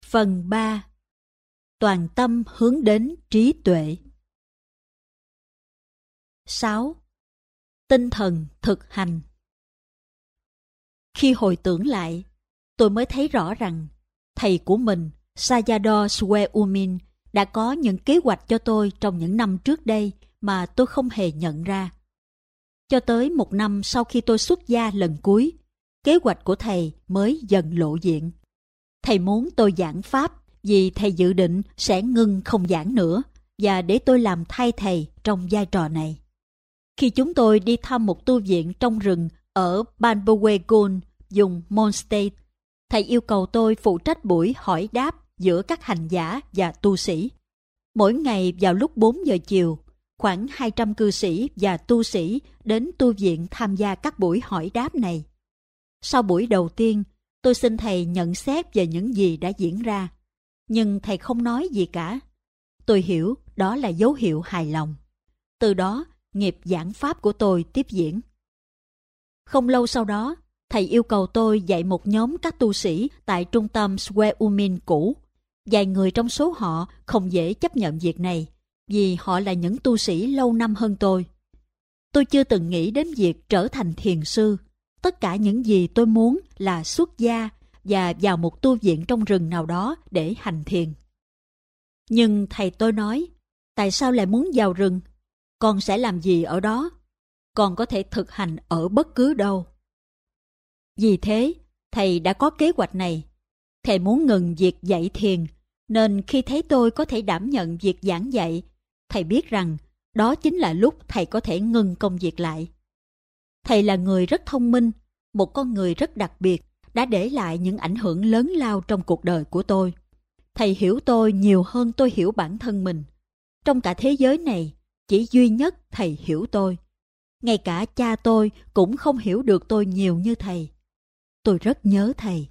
Phần 3. Toàn tâm hướng đến trí tuệ. 6. Tinh thần thực hành. Khi hồi tưởng lại, tôi mới thấy rõ rằng thầy của mình, Sayadaw Swayumin, đã có những kế hoạch cho tôi trong những năm trước đây mà tôi không hề nhận ra. Cho tới 1 năm sau khi tôi xuất gia lần cuối, kế hoạch của thầy mới dần lộ diện. Thầy muốn tôi giảng Pháp vì thầy dự định sẽ ngưng không giảng nữa và để tôi làm thay thầy trong vai trò này. Khi chúng tôi đi thăm một tu viện trong rừng ở Banbowegon, vùng Mon State, thầy yêu cầu tôi phụ trách buổi hỏi đáp giữa các hành giả và tu sĩ. Mỗi ngày vào lúc 4 giờ chiều, khoảng 200 cư sĩ và tu sĩ đến tu viện tham gia các buổi hỏi đáp này. Sau buổi đầu tiên, tôi xin thầy nhận xét về những gì đã diễn ra, nhưng thầy không nói gì cả. Tôi hiểu đó là dấu hiệu hài lòng. Từ đó, nghiệp giảng Pháp của tôi tiếp diễn. Không lâu sau đó, thầy yêu cầu tôi dạy một nhóm các tu sĩ tại trung tâm Swayumin cũ. Vài người trong số họ không dễ chấp nhận việc này, vì họ là những tu sĩ lâu năm hơn tôi. Tôi chưa từng nghĩ đến việc trở thành thiền sư. Tất cả những gì tôi muốn là xuất gia và vào một tu viện trong rừng nào đó để hành thiền. Nhưng thầy tôi nói, tại sao lại muốn vào rừng? Con sẽ làm gì ở đó? Con có thể thực hành ở bất cứ đâu. Vì thế, thầy đã có kế hoạch này. Thầy muốn ngừng việc dạy thiền, nên khi thấy tôi có thể đảm nhận việc giảng dạy, thầy biết rằng đó chính là lúc thầy có thể ngừng công việc lại. Thầy là người rất thông minh, một con người rất đặc biệt, đã để lại những ảnh hưởng lớn lao trong cuộc đời của tôi. Thầy hiểu tôi nhiều hơn tôi hiểu bản thân mình. Trong cả thế giới này, chỉ duy nhất thầy hiểu tôi. Ngay cả cha tôi cũng không hiểu được tôi nhiều như thầy. Tôi rất nhớ thầy.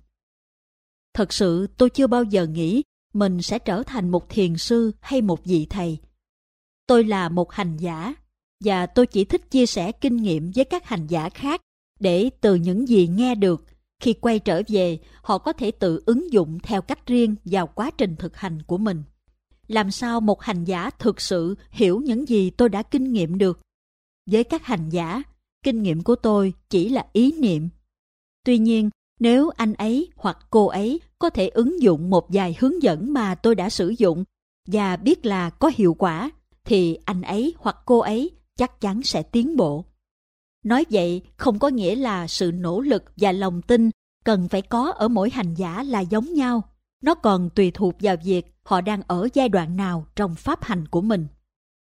Thật sự tôi chưa bao giờ nghĩ mình sẽ trở thành một thiền sư hay một vị thầy. Tôi là một hành giả, và tôi chỉ thích chia sẻ kinh nghiệm với các hành giả khác để từ những gì nghe được, khi quay trở về, họ có thể tự ứng dụng theo cách riêng vào quá trình thực hành của mình. Làm sao một hành giả thực sự hiểu những gì tôi đã kinh nghiệm được? Với các hành giả, kinh nghiệm của tôi chỉ là ý niệm. Tuy nhiên, nếu anh ấy hoặc cô ấy có thể ứng dụng một vài hướng dẫn mà tôi đã sử dụng và biết là có hiệu quả, thì anh ấy hoặc cô ấy chắc chắn sẽ tiến bộ. Nói vậy không có nghĩa là sự nỗ lực và lòng tin cần phải có ở mỗi hành giả là giống nhau. Nó còn tùy thuộc vào việc họ đang ở giai đoạn nào trong pháp hành của mình.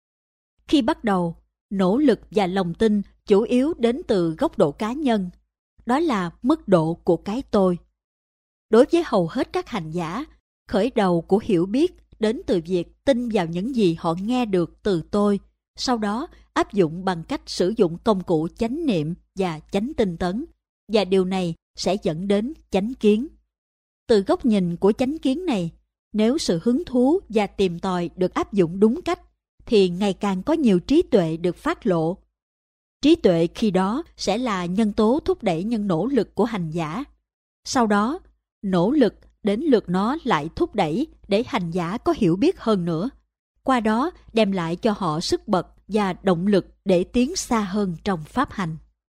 Khi bắt đầu, nỗ lực và lòng tin chủ yếu đến từ góc độ cá nhân. Đó là mức độ của cái tôi. Đối với hầu hết các hành giả, khởi đầu của hiểu biết đến từ việc tin vào những gì họ nghe được từ tôi, sau đó áp dụng bằng cách sử dụng công cụ chánh niệm và chánh tinh tấn, và điều này sẽ dẫn đến chánh kiến. Từ góc nhìn của chánh kiến này, nếu sự hứng thú và tìm tòi được áp dụng đúng cách, thì ngày càng có nhiều trí tuệ được phát lộ. Trí tuệ khi đó sẽ là nhân tố thúc đẩy những nỗ lực của hành giả. Sau đó, nỗ lực đến lượt nó lại thúc đẩy để hành giả có hiểu biết hơn nữa. Qua đó đem lại cho họ sức bật và động lực để tiến xa hơn trong pháp hành.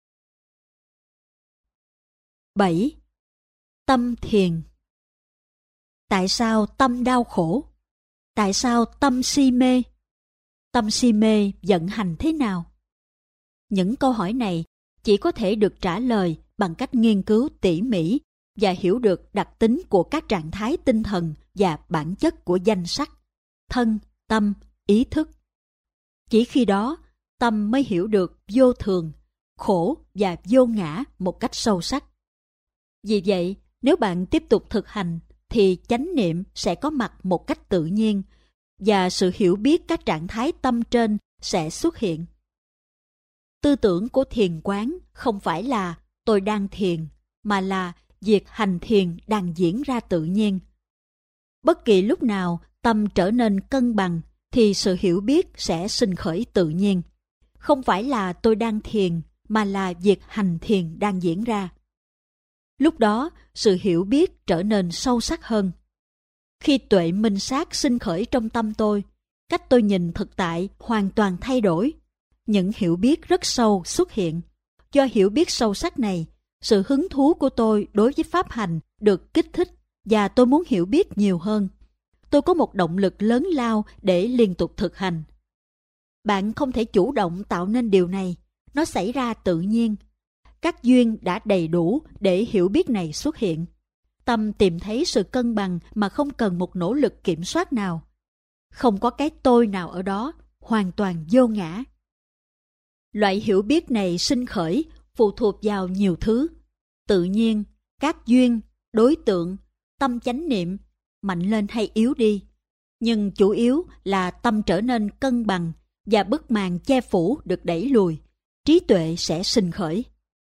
7. Tâm thiền. Tại sao tâm đau khổ? Tại sao tâm si mê? Tâm si mê vận hành thế nào? Những câu hỏi này chỉ có thể được trả lời bằng cách nghiên cứu tỉ mỉ và hiểu được đặc tính của các trạng thái tinh thần và bản chất của danh sắc, thân, tâm, ý thức. Chỉ khi đó, tâm mới hiểu được vô thường, khổ và vô ngã một cách sâu sắc. Vì vậy, nếu bạn tiếp tục thực hành, thì chánh niệm sẽ có mặt một cách tự nhiên, và sự hiểu biết các trạng thái tâm trên sẽ xuất hiện. Tư tưởng của thiền quán không phải là tôi đang thiền, mà là việc hành thiền đang diễn ra tự nhiên. Bất kỳ lúc nào tâm trở nên cân bằng, thì sự hiểu biết sẽ sinh khởi tự nhiên. Không phải là tôi đang thiền, mà là việc hành thiền đang diễn ra. Lúc đó, sự hiểu biết trở nên sâu sắc hơn. Khi tuệ minh sát sinh khởi trong tâm tôi, cách tôi nhìn thực tại hoàn toàn thay đổi. Những hiểu biết rất sâu xuất hiện. Do hiểu biết sâu sắc này, sự hứng thú của tôi đối với pháp hành được kích thích và tôi muốn hiểu biết nhiều hơn. Tôi có một động lực lớn lao để liên tục thực hành. Bạn không thể chủ động tạo nên điều này, nó xảy ra tự nhiên. Các duyên đã đầy đủ để hiểu biết này xuất hiện. Tâm tìm thấy sự cân bằng mà không cần một nỗ lực kiểm soát nào. Không có cái tôi nào ở đó, hoàn toàn vô ngã. Loại hiểu biết này sinh khởi phụ thuộc vào nhiều thứ. Tự nhiên, các duyên, đối tượng, tâm chánh niệm, mạnh lên hay yếu đi. Nhưng chủ yếu là tâm trở nên cân bằng và bức màn che phủ được đẩy lùi. Trí tuệ sẽ sinh khởi.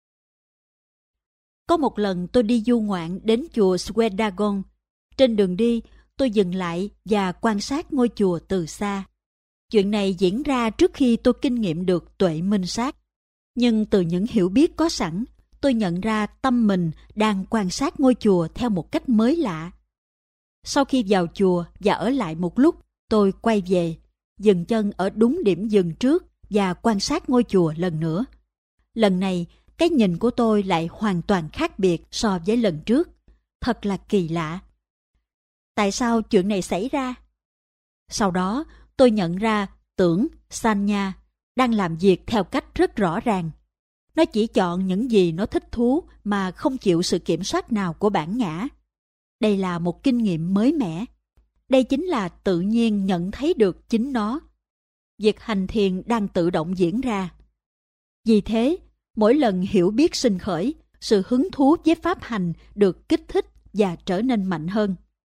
Có một lần tôi đi du ngoạn đến chùa Swedagon. Trên đường đi, tôi dừng lại và quan sát ngôi chùa từ xa. Chuyện này diễn ra trước khi tôi kinh nghiệm được tuệ minh sát. Nhưng từ những hiểu biết có sẵn, tôi nhận ra tâm mình đang quan sát ngôi chùa theo một cách mới lạ. Sau khi vào chùa và ở lại một lúc, tôi quay về, dừng chân ở đúng điểm dừng trước và quan sát ngôi chùa lần nữa. Lần này, cái nhìn của tôi lại hoàn toàn khác biệt so với lần trước. Thật là kỳ lạ. Tại sao chuyện này xảy ra? Sau đó, tôi nhận ra tưởng, sanya, đang làm việc theo cách rất rõ ràng. Nó chỉ chọn những gì nó thích thú mà không chịu sự kiểm soát nào của bản ngã. Đây là một kinh nghiệm mới mẻ. Đây chính là tự nhiên nhận thấy được chính nó. Việc hành thiền đang tự động diễn ra. Vì thế, mỗi lần hiểu biết sinh khởi, sự hứng thú với pháp hành được kích thích và trở nên mạnh hơn.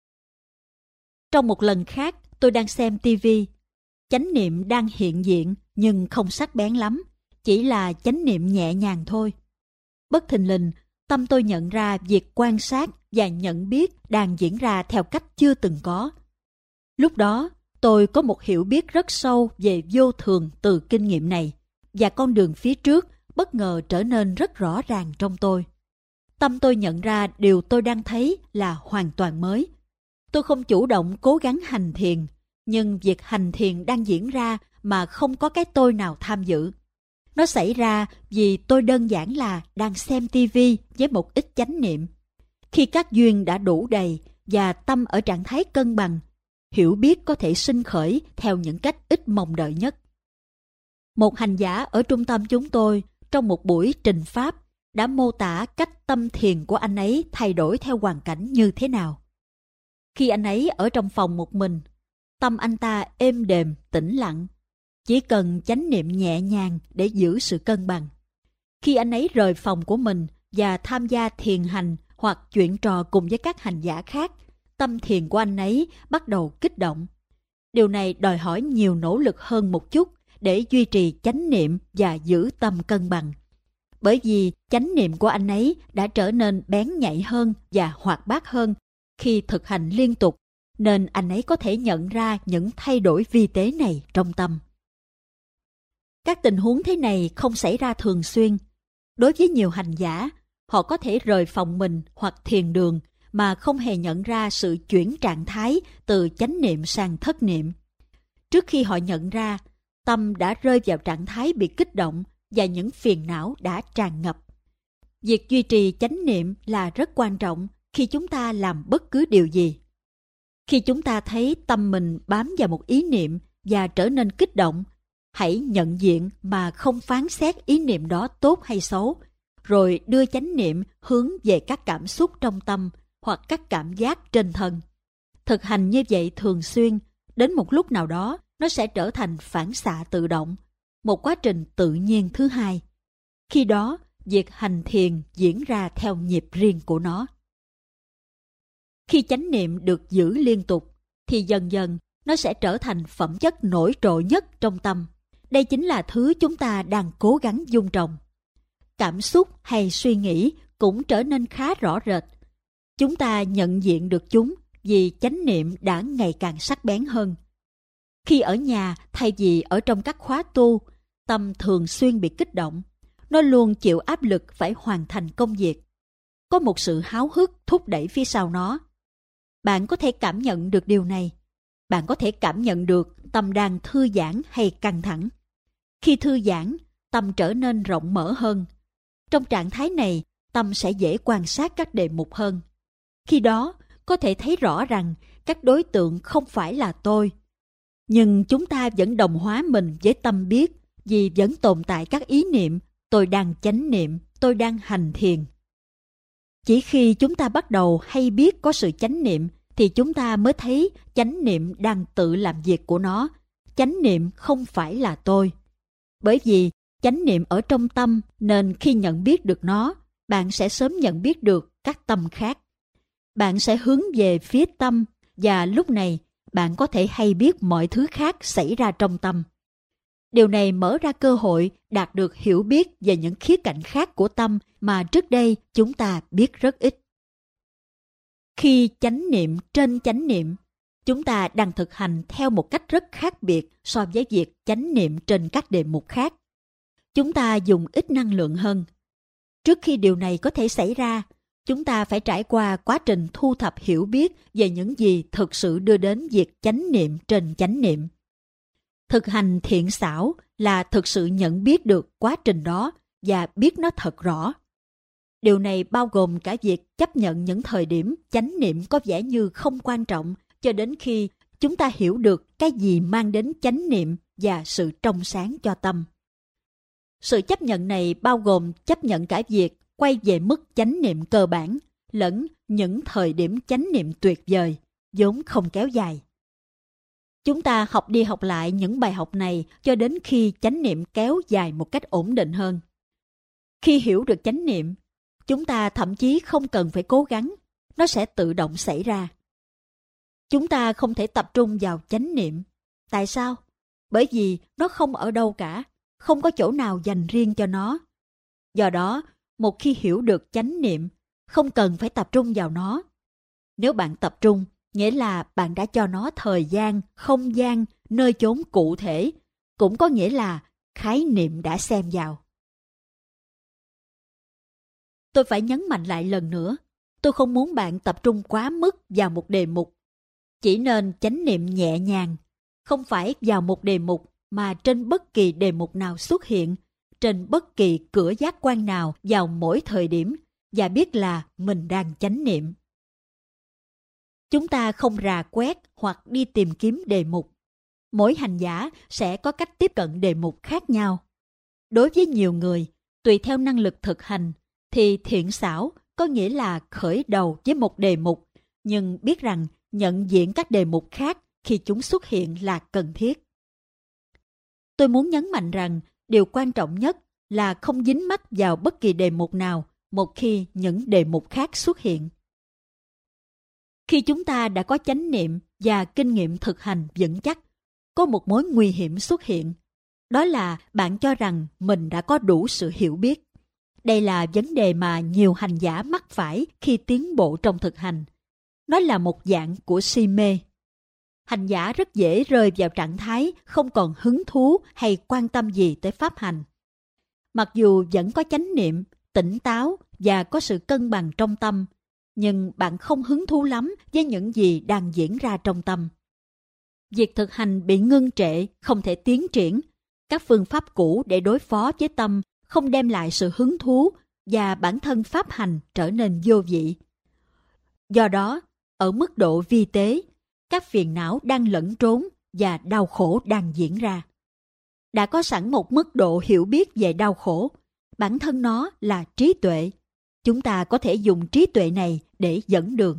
Trong một lần khác, tôi đang xem TV. Chánh niệm đang hiện diện nhưng không sắc bén lắm, chỉ là chánh niệm nhẹ nhàng thôi. Bất thình lình, tâm tôi nhận ra việc quan sát và nhận biết đang diễn ra theo cách chưa từng có. Lúc đó, tôi có một hiểu biết rất sâu về vô thường từ kinh nghiệm này, và con đường phía trước bất ngờ trở nên rất rõ ràng trong tôi. Tâm tôi nhận ra điều tôi đang thấy là hoàn toàn mới. Tôi không chủ động cố gắng hành thiền, nhưng việc hành thiền đang diễn ra mà không có cái tôi nào tham dự. Nó xảy ra vì tôi đơn giản là đang xem tivi với một ít chánh niệm. Khi các duyên đã đủ đầy và tâm ở trạng thái cân bằng, hiểu biết có thể sinh khởi theo những cách ít mong đợi nhất. Một hành giả ở trung tâm chúng tôi trong một buổi trình pháp đã mô tả cách tâm thiền của anh ấy thay đổi theo hoàn cảnh như thế nào. Khi anh ấy ở trong phòng một mình, tâm anh ta êm đềm, tĩnh lặng, chỉ cần chánh niệm nhẹ nhàng để giữ sự cân bằng. Khi anh ấy rời phòng của mình và tham gia thiền hành hoặc chuyện trò cùng với các hành giả khác, tâm thiền của anh ấy bắt đầu kích động. Điều này đòi hỏi nhiều nỗ lực hơn một chút để duy trì chánh niệm và giữ tâm cân bằng. Bởi vì chánh niệm của anh ấy đã trở nên bén nhạy hơn và hoạt bát hơn khi thực hành liên tục, nên anh ấy có thể nhận ra những thay đổi vi tế này trong tâm. Các tình huống thế này không xảy ra thường xuyên. Đối với nhiều hành giả, họ có thể rời phòng mình hoặc thiền đường mà không hề nhận ra sự chuyển trạng thái từ chánh niệm sang thất niệm. Trước khi họ nhận ra, tâm đã rơi vào trạng thái bị kích động và những phiền não đã tràn ngập. Việc duy trì chánh niệm là rất quan trọng khi chúng ta làm bất cứ điều gì. Khi chúng ta thấy tâm mình bám vào một ý niệm và trở nên kích động, hãy nhận diện mà không phán xét ý niệm đó tốt hay xấu, rồi đưa chánh niệm hướng về các cảm xúc trong tâm hoặc các cảm giác trên thân. Thực hành như vậy thường xuyên, đến một lúc nào đó nó sẽ trở thành phản xạ tự động, một quá trình tự nhiên thứ hai. Khi đó, việc hành thiền diễn ra theo nhịp riêng của nó. Khi chánh niệm được giữ liên tục, thì dần dần nó sẽ trở thành phẩm chất nổi trội nhất trong tâm. Đây chính là thứ chúng ta đang cố gắng dung trồng. Cảm xúc hay suy nghĩ cũng trở nên khá rõ rệt. Chúng ta nhận diện được chúng vì chánh niệm đã ngày càng sắc bén hơn. Khi ở nhà thay vì ở trong các khóa tu, tâm thường xuyên bị kích động. Nó luôn chịu áp lực phải hoàn thành công việc. Có một sự háo hức thúc đẩy phía sau nó. Bạn có thể cảm nhận được điều này. Bạn có thể cảm nhận được tâm đang thư giãn hay căng thẳng. Khi thư giãn, tâm trở nên rộng mở hơn. Trong trạng thái này, tâm sẽ dễ quan sát các đề mục hơn. Khi đó, có thể thấy rõ rằng các đối tượng không phải là tôi. Nhưng chúng ta vẫn đồng hóa mình với tâm biết, vì vẫn tồn tại các ý niệm tôi đang chánh niệm, tôi đang hành thiền. Chỉ khi chúng ta bắt đầu hay biết có sự chánh niệm thì chúng ta mới thấy chánh niệm đang tự làm việc của nó. Chánh niệm không phải là tôi. Bởi vì chánh niệm ở trong tâm nên khi nhận biết được nó, bạn sẽ sớm nhận biết được các tâm khác. Bạn sẽ hướng về phía tâm và lúc này bạn có thể hay biết mọi thứ khác xảy ra trong tâm. Điều này mở ra cơ hội đạt được hiểu biết về những khía cạnh khác của tâm mà trước đây chúng ta biết rất ít. Khi chánh niệm trên chánh niệm, chúng ta đang thực hành theo một cách rất khác biệt so với việc chánh niệm trên các đề mục khác. Chúng ta dùng ít năng lượng hơn. Trước khi điều này có thể xảy ra, chúng ta phải trải qua quá trình thu thập hiểu biết về những gì thực sự đưa đến việc chánh niệm trên chánh niệm. Thực hành thiện xảo là thực sự nhận biết được quá trình đó và biết nó thật rõ. Điều này bao gồm cả việc chấp nhận những thời điểm chánh niệm có vẻ như không quan trọng cho đến khi chúng ta hiểu được cái gì mang đến chánh niệm và sự trong sáng cho tâm. Sự chấp nhận này bao gồm chấp nhận cả việc quay về mức chánh niệm cơ bản lẫn những thời điểm chánh niệm tuyệt vời, vốn không kéo dài. Chúng ta học đi học lại những bài học này cho đến khi chánh niệm kéo dài một cách ổn định hơn. Khi hiểu được chánh niệm, chúng ta thậm chí không cần phải cố gắng, nó sẽ tự động xảy ra. Chúng ta không thể tập trung vào chánh niệm. Tại sao? Bởi vì nó không ở đâu cả, không có chỗ nào dành riêng cho nó. Do đó, một khi hiểu được chánh niệm, không cần phải tập trung vào nó. Nếu bạn tập trung, nghĩa là bạn đã cho nó thời gian, không gian, nơi chốn cụ thể, cũng có nghĩa là khái niệm đã xem vào. Tôi phải nhấn mạnh lại lần nữa, tôi không muốn bạn tập trung quá mức vào một đề mục. Chỉ nên chánh niệm nhẹ nhàng, không phải vào một đề mục mà trên bất kỳ đề mục nào xuất hiện, trên bất kỳ cửa giác quan nào vào mỗi thời điểm và biết là mình đang chánh niệm. Chúng ta không rà quét hoặc đi tìm kiếm đề mục. Mỗi hành giả sẽ có cách tiếp cận đề mục khác nhau. Đối với nhiều người, tùy theo năng lực thực hành, thì thiện xảo có nghĩa là khởi đầu với một đề mục, nhưng biết rằng nhận diện các đề mục khác khi chúng xuất hiện là cần thiết. Tôi muốn nhấn mạnh rằng điều quan trọng nhất là không dính mắc vào bất kỳ đề mục nào một khi những đề mục khác xuất hiện. Khi chúng ta đã có chánh niệm và kinh nghiệm thực hành vững chắc, có một mối nguy hiểm xuất hiện. Đó là bạn cho rằng mình đã có đủ sự hiểu biết. Đây là vấn đề mà nhiều hành giả mắc phải khi tiến bộ trong thực hành. Nó là một dạng của si mê. Hành giả rất dễ rơi vào trạng thái không còn hứng thú hay quan tâm gì tới pháp hành. Mặc dù vẫn có chánh niệm, tỉnh táo và có sự cân bằng trong tâm, nhưng bạn không hứng thú lắm với những gì đang diễn ra trong tâm. Việc thực hành bị ngưng trệ, không thể tiến triển. Các phương pháp cũ để đối phó với tâm không đem lại sự hứng thú và bản thân pháp hành trở nên vô vị. Do đó, ở mức độ vi tế, các phiền não đang lẫn trốn và đau khổ đang diễn ra. Đã có sẵn một mức độ hiểu biết về đau khổ, bản thân nó là trí tuệ. Chúng ta có thể dùng trí tuệ này để dẫn đường.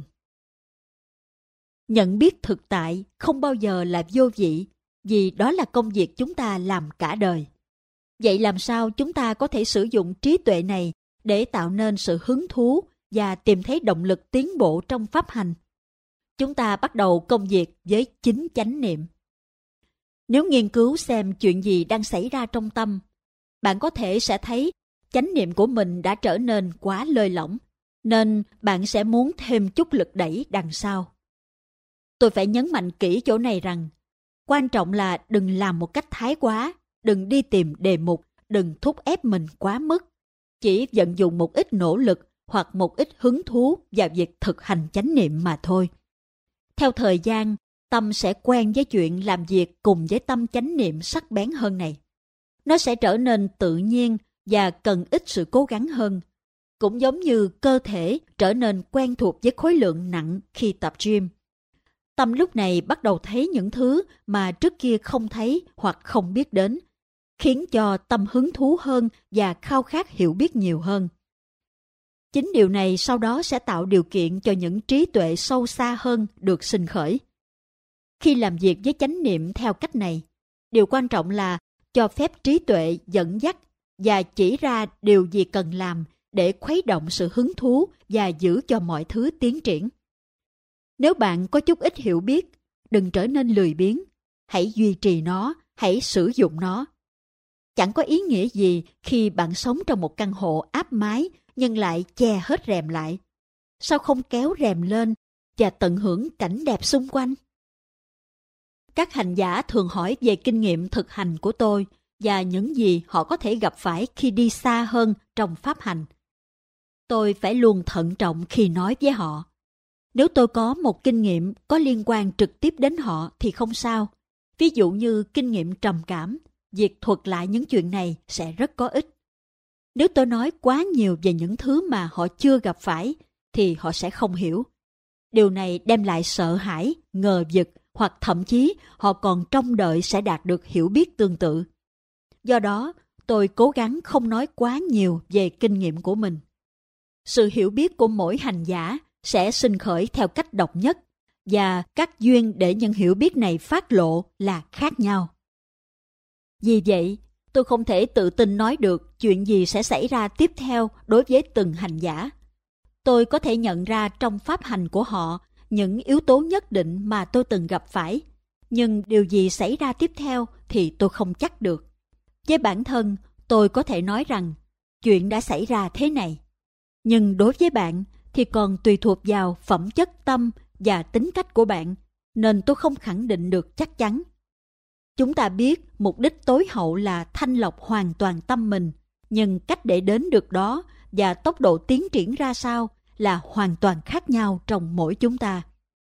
Nhận biết thực tại không bao giờ là vô vị, vì đó là công việc chúng ta làm cả đời. Vậy làm sao chúng ta có thể sử dụng trí tuệ này để tạo nên sự hứng thú và tìm thấy động lực tiến bộ trong pháp hành? Chúng ta bắt đầu công việc với chính chánh niệm. Nếu nghiên cứu xem chuyện gì đang xảy ra trong tâm, bạn có thể sẽ thấy chánh niệm của mình đã trở nên quá lơi lỏng, nên bạn sẽ muốn thêm chút lực đẩy đằng sau. Tôi phải nhấn mạnh kỹ chỗ này rằng, quan trọng là đừng làm một cách thái quá, đừng đi tìm đề mục, đừng thúc ép mình quá mức. Chỉ vận dụng một ít nỗ lực hoặc một ít hứng thú vào việc thực hành chánh niệm mà thôi. Theo thời gian, tâm sẽ quen với chuyện làm việc cùng với tâm chánh niệm sắc bén hơn này. Nó sẽ trở nên tự nhiên và cần ít sự cố gắng hơn. Cũng giống như cơ thể trở nên quen thuộc với khối lượng nặng khi tập gym. Tâm lúc này bắt đầu thấy những thứ mà trước kia không thấy hoặc không biết đến, khiến cho tâm hứng thú hơn và khao khát hiểu biết nhiều hơn. Chính điều này sau đó sẽ tạo điều kiện cho những trí tuệ sâu xa hơn được sinh khởi. Khi làm việc với chánh niệm theo cách này, điều quan trọng là cho phép trí tuệ dẫn dắt và chỉ ra điều gì cần làm để khuấy động sự hứng thú và giữ cho mọi thứ tiến triển. Nếu bạn có chút ít hiểu biết, đừng trở nên lười biếng. Hãy duy trì nó, hãy sử dụng nó. Chẳng có ý nghĩa gì khi bạn sống trong một căn hộ áp mái nhưng lại che hết rèm lại. Sao không kéo rèm lên và tận hưởng cảnh đẹp xung quanh? Các hành giả thường hỏi về kinh nghiệm thực hành của tôi và những gì họ có thể gặp phải khi đi xa hơn trong pháp hành. Tôi phải luôn thận trọng khi nói với họ. Nếu tôi có một kinh nghiệm có liên quan trực tiếp đến họ thì không sao. Ví dụ như kinh nghiệm trầm cảm, việc thuật lại những chuyện này sẽ rất có ích. Nếu tôi nói quá nhiều về những thứ mà họ chưa gặp phải, thì họ sẽ không hiểu. Điều này đem lại sợ hãi, ngờ vực, hoặc thậm chí họ còn trông đợi sẽ đạt được hiểu biết tương tự. Do đó, tôi cố gắng không nói quá nhiều về kinh nghiệm của mình. Sự hiểu biết của mỗi hành giả sẽ sinh khởi theo cách độc nhất, và các duyên để những hiểu biết này phát lộ là khác nhau. Vì vậy, tôi không thể tự tin nói được chuyện gì sẽ xảy ra tiếp theo đối với từng hành giả. Tôi có thể nhận ra trong pháp hành của họ những yếu tố nhất định mà tôi từng gặp phải, nhưng điều gì xảy ra tiếp theo thì tôi không chắc được. Với bản thân, tôi có thể nói rằng chuyện đã xảy ra thế này. Nhưng đối với bạn thì còn tùy thuộc vào phẩm chất tâm và tính cách của bạn, nên tôi không khẳng định được chắc chắn. Chúng ta biết mục đích tối hậu là thanh lọc hoàn toàn tâm mình, nhưng cách để đến được đó và tốc độ tiến triển ra sao là hoàn toàn khác nhau trong mỗi chúng ta.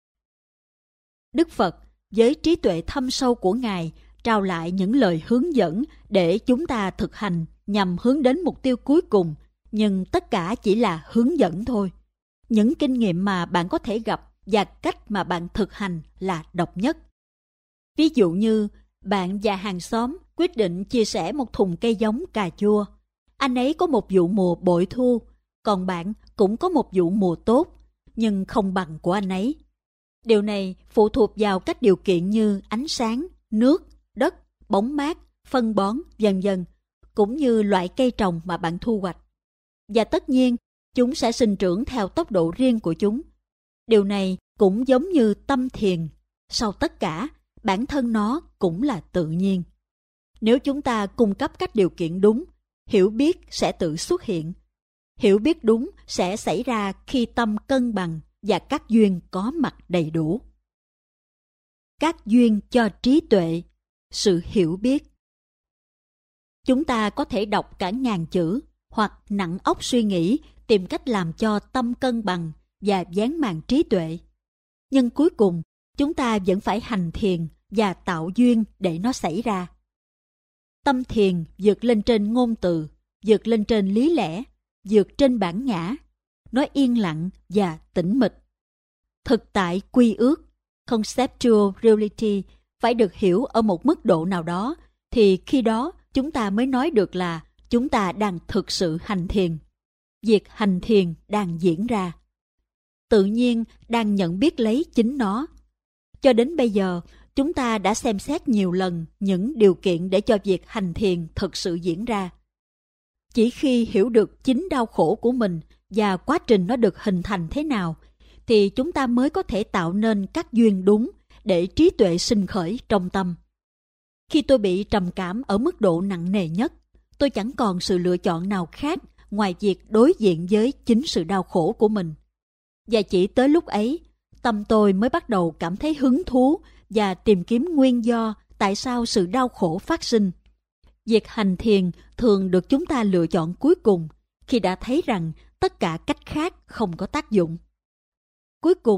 Đức Phật với trí tuệ thâm sâu của Ngài trao lại những lời hướng dẫn để chúng ta thực hành nhằm hướng đến mục tiêu cuối cùng, nhưng tất cả chỉ là hướng dẫn thôi. Những kinh nghiệm mà bạn có thể gặp và cách mà bạn thực hành là độc nhất. Ví dụ như bạn và hàng xóm quyết định chia sẻ một thùng cây giống cà chua. Anh ấy có một vụ mùa bội thu, còn bạn cũng có một vụ mùa tốt, nhưng không bằng của anh ấy. Điều này phụ thuộc vào các điều kiện như ánh sáng, nước, đất, bóng mát, phân bón, vân vân, cũng như loại cây trồng mà bạn thu hoạch. Và tất nhiên, chúng sẽ sinh trưởng theo tốc độ riêng của chúng. Điều này cũng giống như tâm thiền. Sau tất cả, bản thân nó cũng là tự nhiên. Nếu chúng ta cung cấp các điều kiện đúng, hiểu biết sẽ tự xuất hiện. Hiểu biết đúng sẽ xảy ra khi tâm cân bằng và các duyên có mặt đầy đủ. Các duyên cho trí tuệ, sự hiểu biết. Chúng ta có thể đọc cả ngàn chữ hoặc nặng óc suy nghĩ tìm cách làm cho tâm cân bằng và dán màn trí tuệ. Nhưng cuối cùng, chúng ta vẫn phải hành thiền và tạo duyên để nó xảy ra. Tâm thiền vượt lên trên ngôn từ, vượt lên trên lý lẽ, vượt trên bản ngã. Nó yên lặng và tĩnh mịch. Thực tại quy ước, conceptual reality, phải được hiểu ở một mức độ nào đó, thì khi đó chúng ta mới nói được là chúng ta đang thực sự hành thiền. Việc hành thiền đang diễn ra. Tự nhiên đang nhận biết lấy chính nó. Cho đến bây giờ, chúng ta đã xem xét nhiều lần những điều kiện để cho việc hành thiền thực sự diễn ra. Chỉ khi hiểu được chính đau khổ của mình và quá trình nó được hình thành thế nào, thì chúng ta mới có thể tạo nên các duyên đúng để trí tuệ sinh khởi trong tâm. Khi tôi bị trầm cảm ở mức độ nặng nề nhất, tôi chẳng còn sự lựa chọn nào khác ngoài việc đối diện với chính sự đau khổ của mình. Và chỉ tới lúc ấy, tâm tôi mới bắt đầu cảm thấy hứng thú và tìm kiếm nguyên do tại sao sự đau khổ phát sinh. Việc hành thiền thường được chúng ta lựa chọn cuối cùng khi đã thấy rằng tất cả cách khác không có tác dụng. Cuối cùng,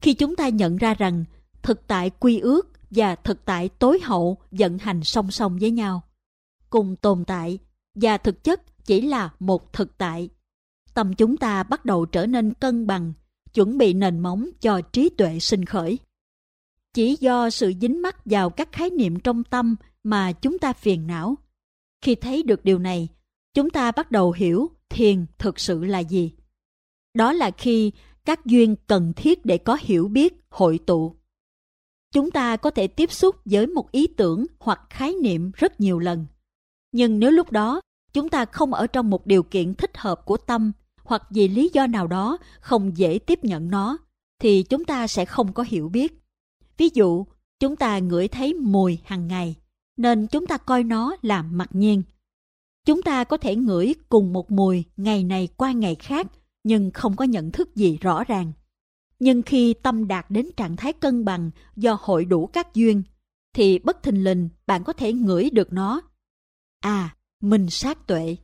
Khi chúng ta nhận ra rằng thực tại quy ước và thực tại tối hậu vận hành song song với nhau, cùng tồn tại và thực chất chỉ là một thực tại, tâm chúng ta bắt đầu trở nên cân bằng, chuẩn bị nền móng cho trí tuệ sinh khởi. Chỉ do sự dính mắc vào các khái niệm trong tâm mà chúng ta phiền não. Khi thấy được điều này, chúng ta bắt đầu hiểu thiền thực sự là gì. Đó là khi các duyên cần thiết để có hiểu biết hội tụ. Chúng ta có thể tiếp xúc với một ý tưởng hoặc khái niệm rất nhiều lần. Nhưng nếu lúc đó chúng ta không ở trong một điều kiện thích hợp của tâm, hoặc vì lý do nào đó không dễ tiếp nhận nó, thì chúng ta sẽ không có hiểu biết. Ví dụ, chúng ta ngửi thấy mùi hàng ngày, nên chúng ta coi nó là mặc nhiên. Chúng ta có thể ngửi cùng một mùi ngày này qua ngày khác, nhưng không có nhận thức gì rõ ràng. Nhưng khi tâm đạt đến trạng thái cân bằng do hội đủ các duyên, thì bất thình lình bạn có thể ngửi được nó. Minh sát tuệ.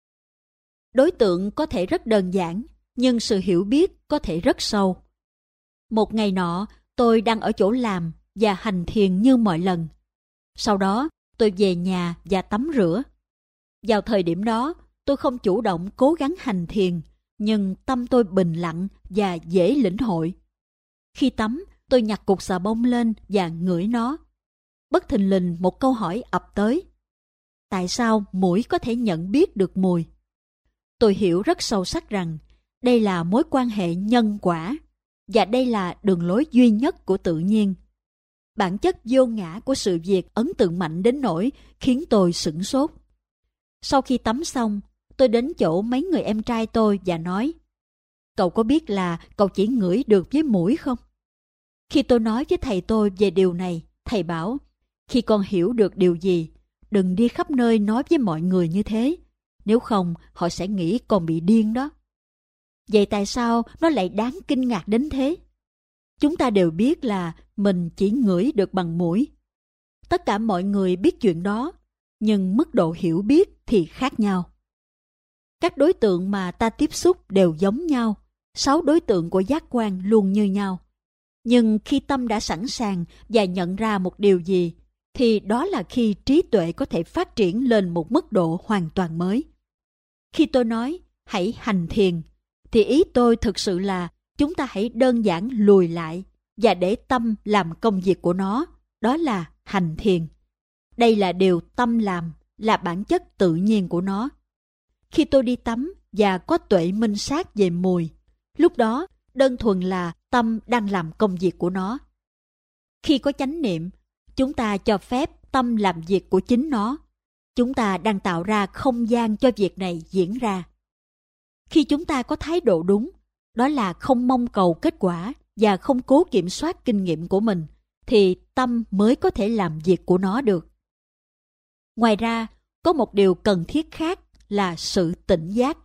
Đối tượng có thể rất đơn giản, nhưng sự hiểu biết có thể rất sâu. Một ngày nọ, tôi đang ở chỗ làm và hành thiền như mọi lần. Sau đó, tôi về nhà và tắm rửa. Vào thời điểm đó, tôi không chủ động cố gắng hành thiền, nhưng tâm tôi bình lặng và dễ lĩnh hội. Khi tắm, tôi nhặt cục xà bông lên và ngửi nó. Bất thình lình một câu hỏi ập tới. Tại sao muỗi có thể nhận biết được mùi? Tôi hiểu rất sâu sắc rằng đây là mối quan hệ nhân quả, và đây là đường lối duy nhất của tự nhiên. Bản chất vô ngã của sự việc ấn tượng mạnh đến nỗi khiến tôi sửng sốt. Sau khi tắm xong, tôi đến chỗ mấy người em trai tôi và nói: cậu có biết là cậu chỉ ngửi được với mũi không? Khi tôi nói với thầy tôi về điều này, thầy bảo: khi con hiểu được điều gì, đừng đi khắp nơi nói với mọi người như thế. Nếu không, họ sẽ nghĩ con bị điên đó. Vậy tại sao nó lại đáng kinh ngạc đến thế? Chúng ta đều biết là mình chỉ ngửi được bằng mũi. Tất cả mọi người biết chuyện đó, nhưng mức độ hiểu biết thì khác nhau. Các đối tượng mà ta tiếp xúc đều giống nhau, 6 đối tượng của giác quan luôn như nhau. Nhưng khi tâm đã sẵn sàng và nhận ra một điều gì, thì đó là khi trí tuệ có thể phát triển lên một mức độ hoàn toàn mới. Khi tôi nói hãy hành thiền, thì ý tôi thực sự là chúng ta hãy đơn giản lùi lại và để tâm làm công việc của nó, đó là hành thiền. Đây là điều tâm làm, là bản chất tự nhiên của nó. Khi tôi đi tắm và có tuệ minh sát về mùi, lúc đó đơn thuần là tâm đang làm công việc của nó. Khi có chánh niệm, chúng ta cho phép tâm làm việc của chính nó. Chúng ta đang tạo ra không gian cho việc này diễn ra. Khi chúng ta có thái độ đúng, đó là không mong cầu kết quả và không cố kiểm soát kinh nghiệm của mình, thì tâm mới có thể làm việc của nó được. Ngoài ra, có một điều cần thiết khác là sự tỉnh giác.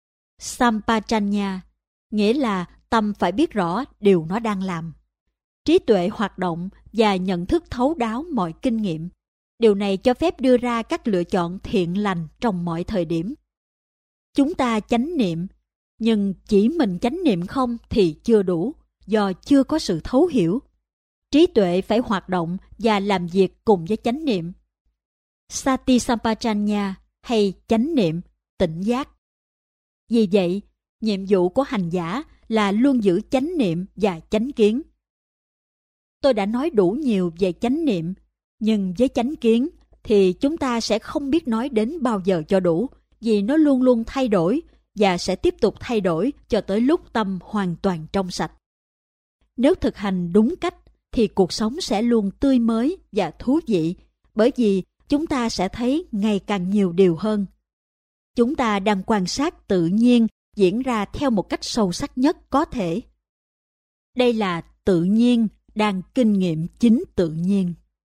Sampajanya, nghĩa là tâm phải biết rõ điều nó đang làm. Trí tuệ hoạt động và nhận thức thấu đáo mọi kinh nghiệm. Điều này cho phép đưa ra các lựa chọn thiện lành trong mọi thời điểm. Chúng ta chánh niệm, nhưng chỉ mình chánh niệm không thì chưa đủ, do chưa có sự thấu hiểu. Trí tuệ phải hoạt động và làm việc cùng với chánh niệm. Sati Sampajanya hay chánh niệm, tỉnh giác. Vì vậy, nhiệm vụ của hành giả là luôn giữ chánh niệm và chánh kiến. Tôi đã nói đủ nhiều về chánh niệm, nhưng với chánh kiến thì chúng ta sẽ không biết nói đến bao giờ cho đủ, vì nó luôn luôn thay đổi và sẽ tiếp tục thay đổi cho tới lúc tâm hoàn toàn trong sạch. Nếu thực hành đúng cách thì cuộc sống sẽ luôn tươi mới và thú vị, bởi vì chúng ta sẽ thấy ngày càng nhiều điều hơn. Chúng ta đang quan sát tự nhiên diễn ra theo một cách sâu sắc nhất có thể. Đây là tự nhiên đang kinh nghiệm chính tự nhiên.